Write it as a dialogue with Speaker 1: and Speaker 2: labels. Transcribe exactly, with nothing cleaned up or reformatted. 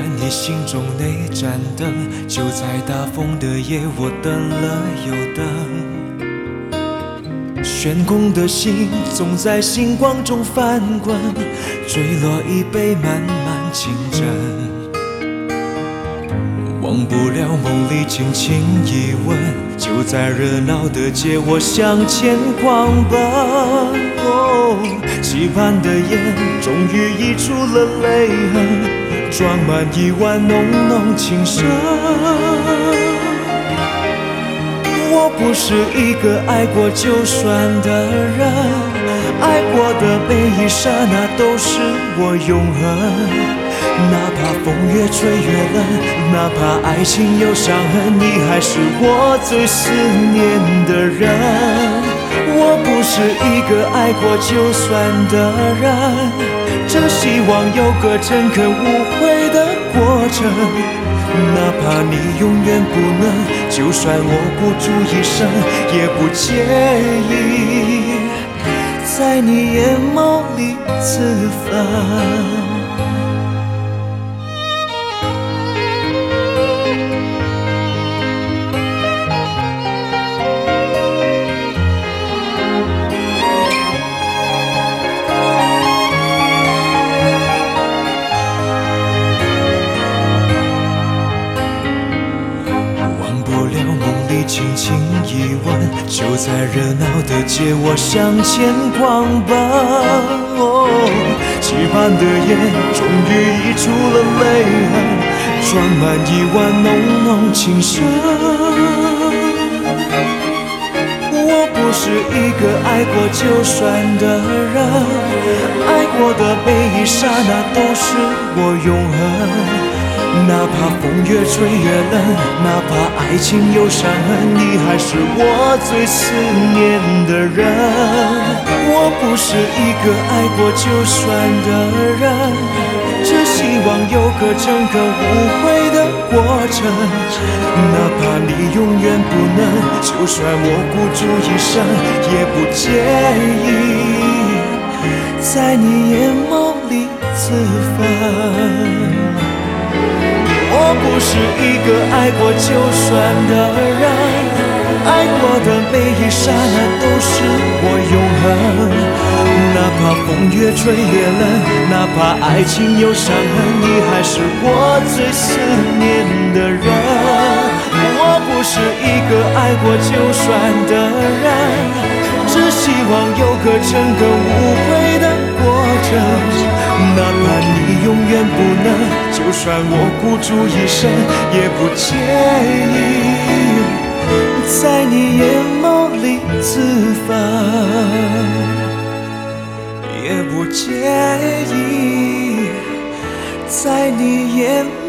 Speaker 1: 你心中那盏灯，就在大风的夜，我等了又等。悬空的心总在星光中翻滚，坠落一杯漫漫情真。忘不了梦里轻轻一吻，就在热闹的街，我向前狂奔。哦，期盼的眼终于溢出了泪痕，装满一碗浓浓情深。我不是一个爱过就算的人，爱过的每一刹那都是我永恒。哪怕风越吹越冷，哪怕爱情有伤痕，你还是我最思念的人。我不是一个爱过就算的人，只希望有个诚恳无悔的过程。哪怕你永远不能，就算我孤注一生，也不介意在你眼眸里自焚。轻轻一吻，就在热闹的街，我向前狂奔。哦，期盼的眼终于溢出了泪痕，装满一碗浓浓情深。我不是一个爱过就算的人，爱过的每一刹那都是我永恒。哪怕风越吹越冷，哪怕爱情有伤痕，你还是我最思念的人。我不是一个爱过就算的人，只希望有个诚恳无悔的过程。哪怕你永远不能，就算我孤注一生，也不介意在你眼眸里自焚。我不是一个爱过就算的人，爱过的每一刹那都是我永恒。哪怕风越吹越冷，哪怕爱情有伤痕，你还是我最思念的人。我不是一个爱过就算的人，只希望有个诚恳无悔的过程。哪怕你永远不能，就算我孤注一生，也不介意在你眼眸里自焚，也不介意在你眼